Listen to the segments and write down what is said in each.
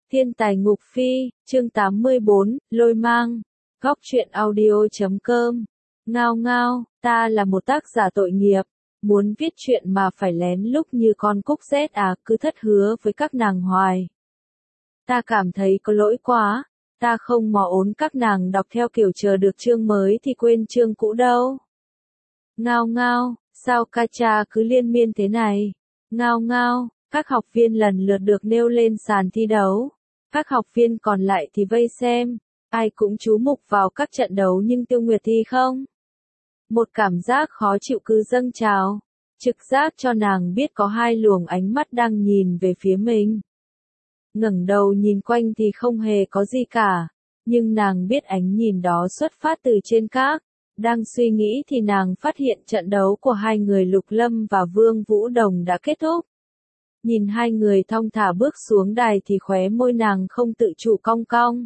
Thiên tài ngục phi, chương 84, lôi mang. Góc truyện audio.com. Ngao ngao, ta là một tác giả tội nghiệp, muốn viết chuyện mà phải lén lút như con cúc rét à, cứ thất hứa với các nàng hoài. Ta cảm thấy có lỗi quá, ta không mò ốn các nàng đọc theo kiểu chờ được chương mới thì quên chương cũ đâu. Ngao ngao, sao ca cha cứ liên miên thế này? Ngao ngao, các học viên lần lượt được nêu lên sàn thi đấu. Các học viên còn lại thì vây xem, ai cũng chú mục vào các trận đấu nhưng Tiêu Nguyệt thì không. Một cảm giác khó chịu cứ dâng trào, trực giác cho nàng biết có hai luồng ánh mắt đang nhìn về phía mình. Ngẩng đầu nhìn quanh thì không hề có gì cả, nhưng nàng biết ánh nhìn đó xuất phát từ trên các. Đang suy nghĩ thì nàng phát hiện trận đấu của hai người Lục Lâm và Vương Vũ Đồng đã kết thúc. Nhìn hai người thong thả bước xuống đài thì khóe môi nàng không tự chủ cong cong.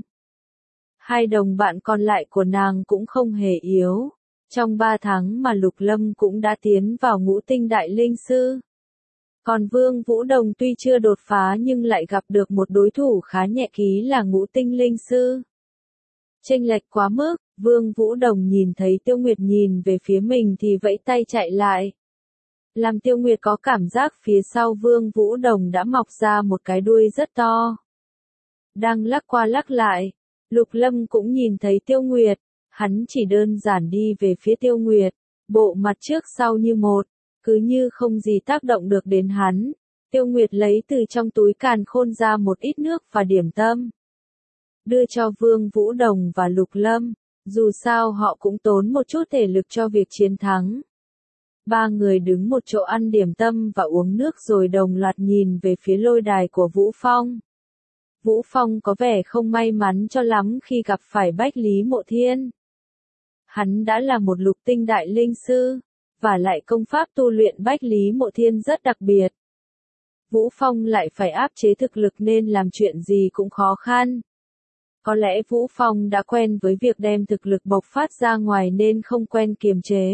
Hai đồng bạn còn lại của nàng cũng không hề yếu. Trong 3 tháng mà Lục Lâm cũng đã tiến vào ngũ tinh đại linh sư. Còn Vương Vũ Đồng tuy chưa đột phá nhưng lại gặp được một đối thủ khá nhẹ ký là ngũ tinh linh sư. Chênh lệch quá mức, Vương Vũ Đồng nhìn thấy Tiêu Nguyệt nhìn về phía mình thì vẫy tay chạy lại. Làm Tiêu Nguyệt có cảm giác phía sau Vương Vũ Đồng đã mọc ra một cái đuôi rất to. Đang lắc qua lắc lại, Lục Lâm cũng nhìn thấy Tiêu Nguyệt, hắn chỉ đơn giản đi về phía Tiêu Nguyệt, bộ mặt trước sau như một, cứ như không gì tác động được đến hắn. Tiêu Nguyệt lấy từ trong túi càn khôn ra một ít nước và điểm tâm. Đưa cho Vương Vũ Đồng và Lục Lâm, dù sao họ cũng tốn một chút thể lực cho việc chiến thắng. 3 người đứng một chỗ ăn điểm tâm và uống nước rồi đồng loạt nhìn về phía lôi đài của Vũ Phong. Vũ Phong có vẻ không may mắn cho lắm khi gặp phải Bách Lý Mộ Thiên. Hắn đã là một lục tinh đại linh sư, và lại công pháp tu luyện Bách Lý Mộ Thiên rất đặc biệt. Vũ Phong lại phải áp chế thực lực nên làm chuyện gì cũng khó khăn. Có lẽ Vũ Phong đã quen với việc đem thực lực bộc phát ra ngoài nên không quen kiềm chế.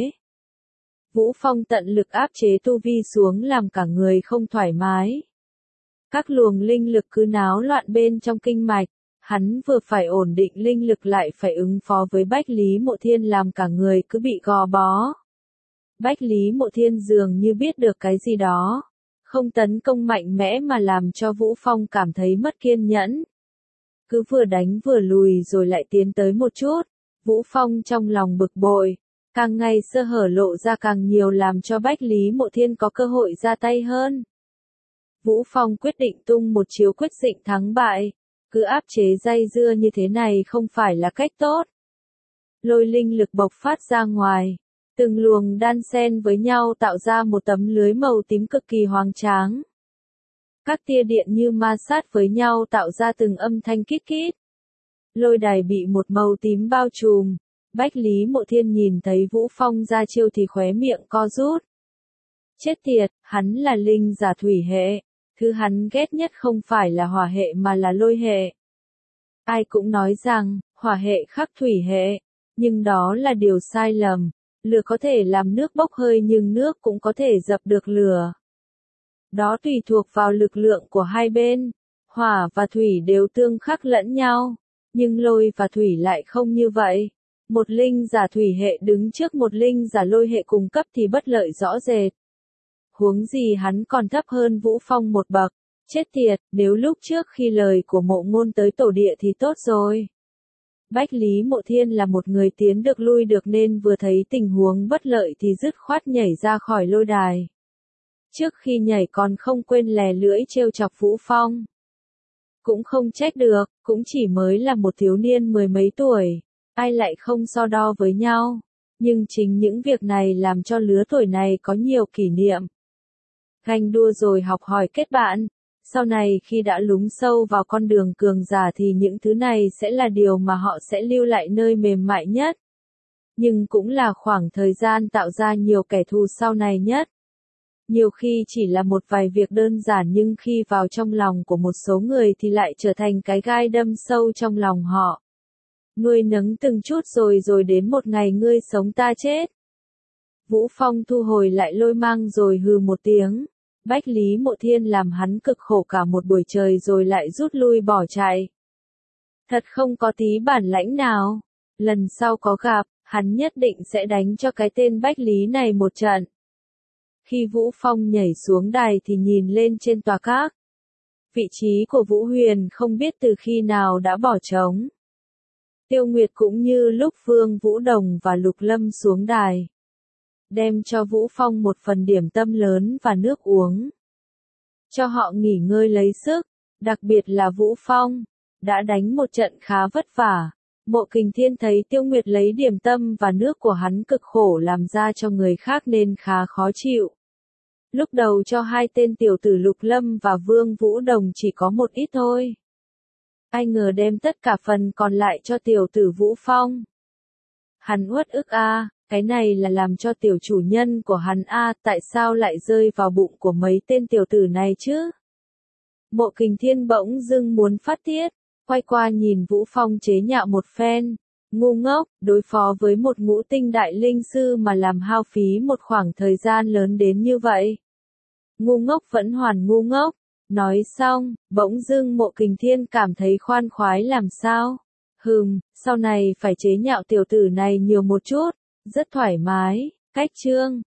Vũ Phong tận lực áp chế tu vi xuống làm cả người không thoải mái. Các luồng linh lực cứ náo loạn bên trong kinh mạch, hắn vừa phải ổn định linh lực lại phải ứng phó với Bách Lý Mộ Thiên làm cả người cứ bị gò bó. Bách Lý Mộ Thiên dường như biết được cái gì đó, không tấn công mạnh mẽ mà làm cho Vũ Phong cảm thấy mất kiên nhẫn. Cứ vừa đánh vừa lùi rồi lại tiến tới một chút, Vũ Phong trong lòng bực bội. Càng ngày sơ hở lộ ra càng nhiều làm cho Bách Lý Mộ Thiên có cơ hội ra tay hơn. Vũ Phong quyết định tung một chiếu quyết định thắng bại, cứ áp chế dây dưa như thế này không phải là cách tốt. Lôi linh lực bộc phát ra ngoài, từng luồng đan xen với nhau tạo ra một tấm lưới màu tím cực kỳ hoành tráng. Các tia điện như ma sát với nhau tạo ra từng âm thanh kít kít. Lôi đài bị một màu tím bao trùm. Bách Lý Mộ Thiên nhìn thấy Vũ Phong ra chiêu thì khóe miệng co rút. Chết tiệt, hắn là linh giả thủy hệ, thứ hắn ghét nhất không phải là hỏa hệ mà là lôi hệ. Ai cũng nói rằng, hỏa hệ khắc thủy hệ, nhưng đó là điều sai lầm. Lửa có thể làm nước bốc hơi nhưng nước cũng có thể dập được lửa. Đó tùy thuộc vào lực lượng của hai bên, hỏa và thủy đều tương khắc lẫn nhau, nhưng lôi và thủy lại không như vậy. Một linh giả thủy hệ đứng trước một linh giả lôi hệ cùng cấp thì bất lợi rõ rệt. Huống gì hắn còn thấp hơn Vũ Phong một bậc. Chết tiệt, nếu lúc trước khi lời của Mộ Ngôn tới tổ địa thì tốt rồi. Bách Lý Mộ Thiên là một người tiến được lui được nên vừa thấy tình huống bất lợi thì dứt khoát nhảy ra khỏi lôi đài. Trước khi nhảy còn không quên lè lưỡi trêu chọc Vũ Phong. Cũng không trách được, cũng chỉ mới là một thiếu niên 10 mấy tuổi. Ai lại không so đo với nhau, nhưng chính những việc này làm cho lứa tuổi này có nhiều kỷ niệm. Ganh đua rồi học hỏi kết bạn, sau này khi đã lún sâu vào con đường cường giả thì những thứ này sẽ là điều mà họ sẽ lưu lại nơi mềm mại nhất. Nhưng cũng là khoảng thời gian tạo ra nhiều kẻ thù sau này nhất. Nhiều khi chỉ là một vài việc đơn giản nhưng khi vào trong lòng của một số người thì lại trở thành cái gai đâm sâu trong lòng họ. Nuôi nấng từng chút rồi đến một ngày ngươi sống ta chết. Vũ Phong thu hồi lại lôi mang rồi hừ một tiếng. Bách Lý Mộ Thiên làm hắn cực khổ cả một buổi trời rồi lại rút lui bỏ chạy. Thật không có tí bản lãnh nào. Lần sau có gặp, hắn nhất định sẽ đánh cho cái tên Bách Lý này một trận. Khi Vũ Phong nhảy xuống đài thì nhìn lên trên tòa các. Vị trí của Vũ Huyền không biết từ khi nào đã bỏ trống. Tiêu Nguyệt cũng như lúc Vương Vũ Đồng và Lục Lâm xuống đài. Đem cho Vũ Phong một phần điểm tâm lớn và nước uống. Cho họ nghỉ ngơi lấy sức, đặc biệt là Vũ Phong. Đã đánh một trận khá vất vả. Mộ Kình Thiên thấy Tiêu Nguyệt lấy điểm tâm và nước của hắn cực khổ làm ra cho người khác nên khá khó chịu. Lúc đầu cho hai tên tiểu tử Lục Lâm và Vương Vũ Đồng chỉ có một ít thôi. Ai ngờ đem tất cả phần còn lại cho tiểu tử Vũ Phong. Hắn uất ức cái này là làm cho tiểu chủ nhân của hắn tại sao lại rơi vào bụng của mấy tên tiểu tử này chứ? Mộ Kình Thiên bỗng dưng muốn phát tiết, quay qua nhìn Vũ Phong chế nhạo một phen. Ngu ngốc, đối phó với một ngũ tinh đại linh sư mà làm hao phí một khoảng thời gian lớn đến như vậy. Ngu ngốc vẫn hoàn ngu ngốc. Nói xong, bỗng dưng Mộ Kình Thiên cảm thấy khoan khoái làm sao. Sau này phải chế nhạo tiểu tử này nhiều một chút, rất thoải mái. Cách chương